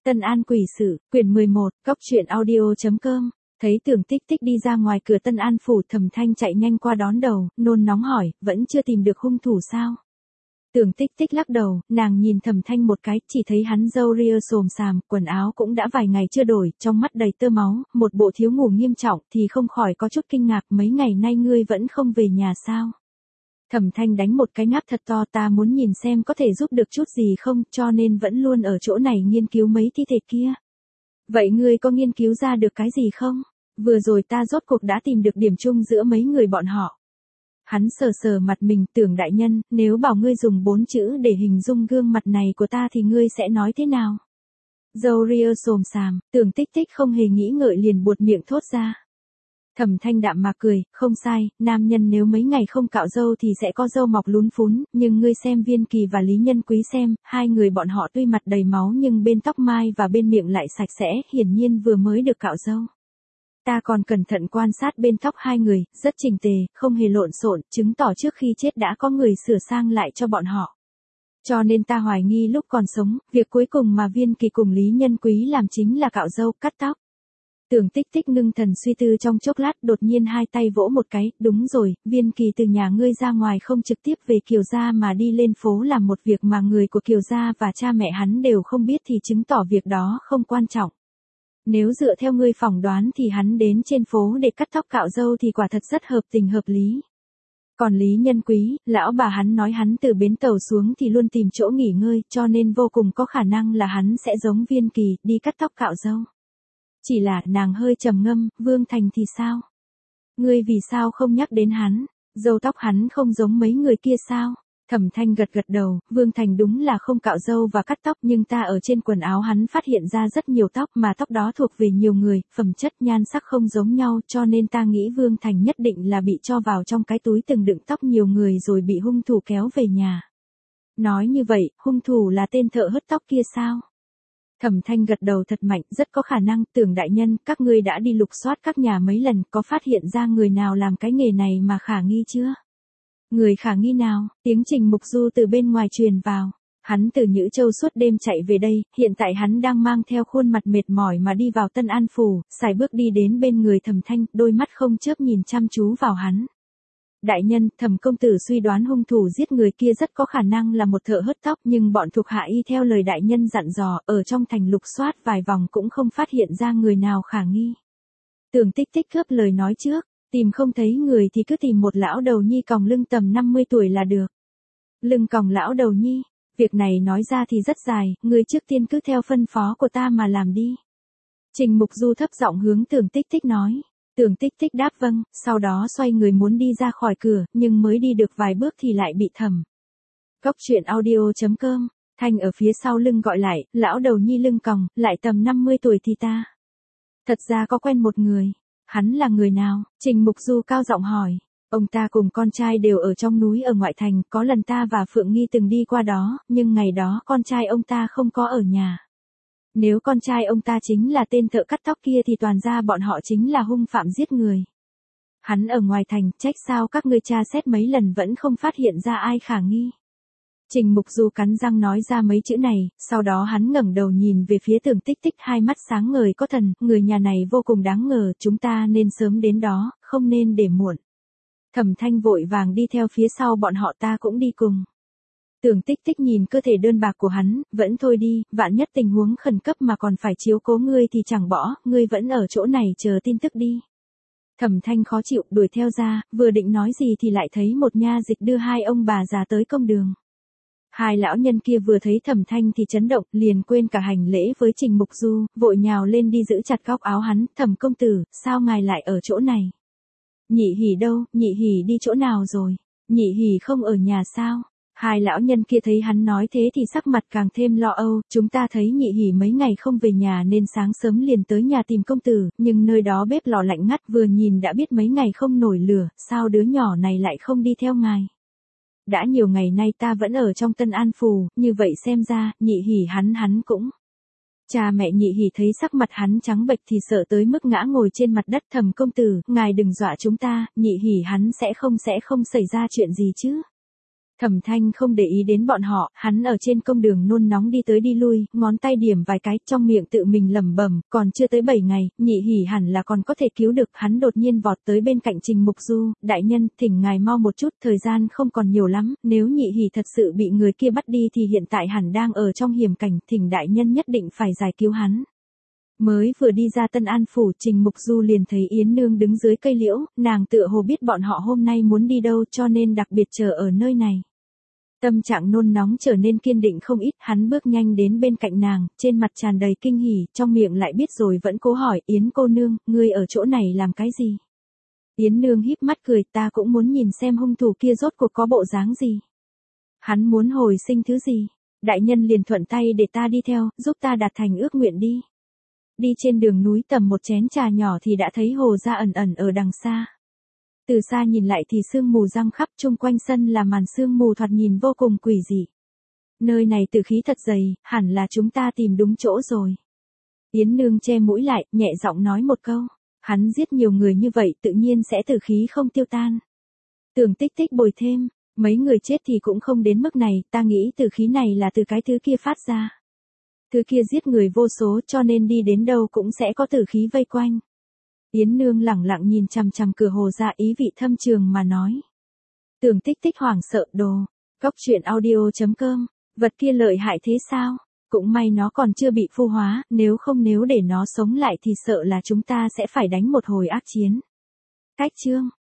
Tân An quỷ sự, quyển 11, góc truyện audio.com. Thấy Tưởng Tích Tích đi ra ngoài cửa Tân An phủ, Thẩm Thanh chạy nhanh qua đón đầu, nôn nóng hỏi, vẫn chưa tìm được hung thủ sao? Tưởng Tích Tích lắc đầu, nàng nhìn Thẩm Thanh một cái, chỉ thấy hắn râu ria xồm xàm, quần áo cũng đã vài ngày chưa đổi, trong mắt đầy tơ máu, một bộ thiếu ngủ nghiêm trọng, thì không khỏi có chút kinh ngạc, mấy ngày nay ngươi vẫn không về nhà sao? Thẩm Thanh đánh một cái ngáp thật to, ta muốn nhìn xem có thể giúp được chút gì không, cho nên vẫn luôn ở chỗ này nghiên cứu mấy thi thể kia. Vậy ngươi có nghiên cứu ra được cái gì không? Vừa rồi ta rốt cuộc đã tìm được điểm chung giữa mấy người bọn họ. Hắn sờ sờ mặt mình, Tưởng đại nhân, nếu bảo ngươi dùng 4 chữ để hình dung gương mặt này của ta thì ngươi sẽ nói thế nào? Râu ria xồm xàm, Tưởng Tích Tích không hề nghĩ ngợi liền buột miệng thốt ra. Thẩm Thanh đạm mạc cười, không sai, nam nhân nếu mấy ngày không cạo râu thì sẽ có râu mọc lún phún, nhưng ngươi xem Viên Kỳ và Lý Nhân Quý xem, hai người bọn họ tuy mặt đầy máu nhưng bên tóc mai và bên miệng lại sạch sẽ, hiển nhiên vừa mới được cạo râu. Ta còn cẩn thận quan sát bên tóc hai người, rất chỉnh tề, không hề lộn xộn, chứng tỏ trước khi chết đã có người sửa sang lại cho bọn họ. Cho nên ta hoài nghi lúc còn sống, việc cuối cùng mà Viên Kỳ cùng Lý Nhân Quý làm chính là cạo râu, cắt tóc. Tưởng Tích Tích ngưng thần suy tư trong chốc lát, đột nhiên hai tay vỗ một cái, đúng rồi, Viên Kỳ từ nhà ngươi ra ngoài không trực tiếp về Kiều gia mà đi lên phố làm một việc mà người của Kiều gia và cha mẹ hắn đều không biết thì chứng tỏ việc đó không quan trọng. Nếu dựa theo ngươi phỏng đoán thì hắn đến trên phố để cắt tóc cạo râu thì quả thật rất hợp tình hợp lý. Còn Lý Nhân Quý, lão bà hắn nói hắn từ bến tàu xuống thì luôn tìm chỗ nghỉ ngơi, cho nên vô cùng có khả năng là hắn sẽ giống Viên Kỳ, đi cắt tóc cạo râu. Chỉ là, nàng hơi trầm ngâm, Vương Thành thì sao? Ngươi vì sao không nhắc đến hắn? Râu tóc hắn không giống mấy người kia sao? Thẩm Thanh gật gật đầu, Vương Thành đúng là không cạo râu và cắt tóc, nhưng ta ở trên quần áo hắn phát hiện ra rất nhiều tóc mà tóc đó thuộc về nhiều người, phẩm chất nhan sắc không giống nhau, cho nên ta nghĩ Vương Thành nhất định là bị cho vào trong cái túi từng đựng tóc nhiều người rồi bị hung thủ kéo về nhà. Nói như vậy, hung thủ là tên thợ hớt tóc kia sao? Thẩm Thanh gật đầu thật mạnh, rất có khả năng. Tưởng đại nhân, các ngươi đã đi lục soát các nhà mấy lần, có phát hiện ra người nào làm cái nghề này mà khả nghi chưa? Người khả nghi nào? Tiếng Trình Mục Du từ bên ngoài truyền vào. Hắn từ Nhữ Châu suốt đêm chạy về đây, hiện tại hắn đang mang theo khuôn mặt mệt mỏi mà đi vào Tân An phủ, sải bước đi đến bên người Thẩm Thanh, đôi mắt không chớp nhìn chăm chú vào hắn. Đại nhân, Thẩm công tử suy đoán hung thủ giết người kia rất có khả năng là một thợ hớt tóc, nhưng bọn thuộc hạ y theo lời đại nhân dặn dò, ở trong thành lục soát vài vòng cũng không phát hiện ra người nào khả nghi. Tưởng Tích Tích cướp lời nói trước, tìm không thấy người thì cứ tìm một lão đầu nhi còng lưng tầm 50 tuổi là được. Lưng còng lão đầu nhi, việc này nói ra thì rất dài, người trước tiên cứ theo phân phó của ta mà làm đi. Trình Mục Du thấp giọng hướng Tưởng Tích Tích nói. Tưởng Tích Tích đáp vâng, sau đó xoay người muốn đi ra khỏi cửa, nhưng mới đi được vài bước thì lại bị Thẩm. Góc truyện audio.com, Thanh ở phía sau lưng gọi lại, lão đầu nhi lưng còng, lại tầm 50 tuổi thì ta. Thật ra có quen một người. Hắn là người nào? Trình Mục Du cao giọng hỏi. Ông ta cùng con trai đều ở trong núi ở ngoại thành, có lần ta và Phượng Nghi từng đi qua đó, nhưng ngày đó con trai ông ta không có ở nhà. Nếu con trai ông ta chính là tên thợ cắt tóc kia thì toàn ra bọn họ chính là hung phạm giết người. Hắn ở ngoài thành, trách sao các ngươi tra xét mấy lần vẫn không phát hiện ra ai khả nghi. Trình Mục Du cắn răng nói ra mấy chữ này, sau đó hắn ngẩng đầu nhìn về phía Tưởng Tích Tích, hai mắt sáng ngời có thần, người nhà này vô cùng đáng ngờ, chúng ta nên sớm đến đó, không nên để muộn. Thẩm Thanh vội vàng đi theo phía sau bọn họ, ta cũng đi cùng. Tưởng Tích Tích nhìn cơ thể đơn bạc của hắn, vẫn thôi đi, vạn nhất tình huống khẩn cấp mà còn phải chiếu cố ngươi thì chẳng bỏ, ngươi vẫn ở chỗ này chờ tin tức đi. Thẩm Thanh khó chịu, đuổi theo ra, vừa định nói gì thì lại thấy một nha dịch đưa hai ông bà già tới công đường. Hai lão nhân kia vừa thấy Thẩm Thanh thì chấn động, liền quên cả hành lễ với Trình Mục Du, vội nhào lên đi giữ chặt góc áo hắn, Thẩm công tử, sao ngài lại ở chỗ này? Nhị Hỉ đâu, Nhị Hỉ đi chỗ nào rồi? Nhị Hỉ không ở nhà sao? Hai lão nhân kia thấy hắn nói thế thì sắc mặt càng thêm lo âu, chúng ta thấy Nhị Hỉ mấy ngày không về nhà nên sáng sớm liền tới nhà tìm công tử, nhưng nơi đó bếp lò lạnh ngắt, vừa nhìn đã biết mấy ngày không nổi lửa, sao đứa nhỏ này lại không đi theo ngài? Đã nhiều ngày nay ta vẫn ở trong Tân An phủ, như vậy xem ra, Nhị Hỉ hắn cũng. Cha mẹ Nhị Hỉ thấy sắc mặt hắn trắng bệch thì sợ tới mức ngã ngồi trên mặt đất. Thẩm công tử, ngài đừng dọa chúng ta, Nhị Hỉ hắn sẽ không xảy ra chuyện gì chứ? Thẩm Thanh không để ý đến bọn họ, hắn ở trên công đường nôn nóng đi tới đi lui, ngón tay điểm vài cái, trong miệng tự mình lẩm bẩm, còn chưa tới 7 ngày, Nhị Hỉ hẳn là còn có thể cứu được, hắn đột nhiên vọt tới bên cạnh Trình Mục Du, đại nhân, thỉnh ngài mau một chút, thời gian không còn nhiều lắm, nếu Nhị Hỉ thật sự bị người kia bắt đi thì hiện tại hẳn đang ở trong hiểm cảnh, thỉnh đại nhân nhất định phải giải cứu hắn. Mới vừa đi ra Tân An Phủ, Trình Mục Du liền thấy Yến Nương đứng dưới cây liễu, nàng tựa hồ biết bọn họ hôm nay muốn đi đâu cho nên đặc biệt chờ ở nơi này. Tâm trạng nôn nóng trở nên kiên định không ít, hắn bước nhanh đến bên cạnh nàng, trên mặt tràn đầy kinh hỉ, trong miệng lại biết rồi vẫn cố hỏi, Yến cô nương, ngươi ở chỗ này làm cái gì? Yến Nương híp mắt cười, ta cũng muốn nhìn xem hung thủ kia rốt cuộc có bộ dáng gì. Hắn muốn hồi sinh thứ gì? Đại nhân liền thuận tay để ta đi theo, giúp ta đạt thành ước nguyện đi. Đi trên đường núi tầm một chén trà nhỏ thì đã thấy hồ ra ẩn ẩn ở đằng xa. Từ xa nhìn lại thì sương mù giăng khắp, chung quanh sân là màn sương mù thoạt nhìn vô cùng quỷ dị. Nơi này tử khí thật dày, hẳn là chúng ta tìm đúng chỗ rồi. Yến Nương che mũi lại, nhẹ giọng nói một câu. Hắn giết nhiều người như vậy tự nhiên sẽ tử khí không tiêu tan. Tưởng Tích Tích bồi thêm, mấy người chết thì cũng không đến mức này, ta nghĩ tử khí này là từ cái thứ kia phát ra. Thứ kia giết người vô số cho nên đi đến đâu cũng sẽ có tử khí vây quanh. Yến Nương lẳng lặng nhìn chằm chằm cửa hồ ra, ý vị thâm trường mà nói. Tưởng Tích Tích hoảng sợ, đồ. Cóc truyện audio.com, vật kia lợi hại thế sao? Cũng may nó còn chưa bị phu hóa, nếu để nó sống lại thì sợ là chúng ta sẽ phải đánh một hồi ác chiến. Cách chương.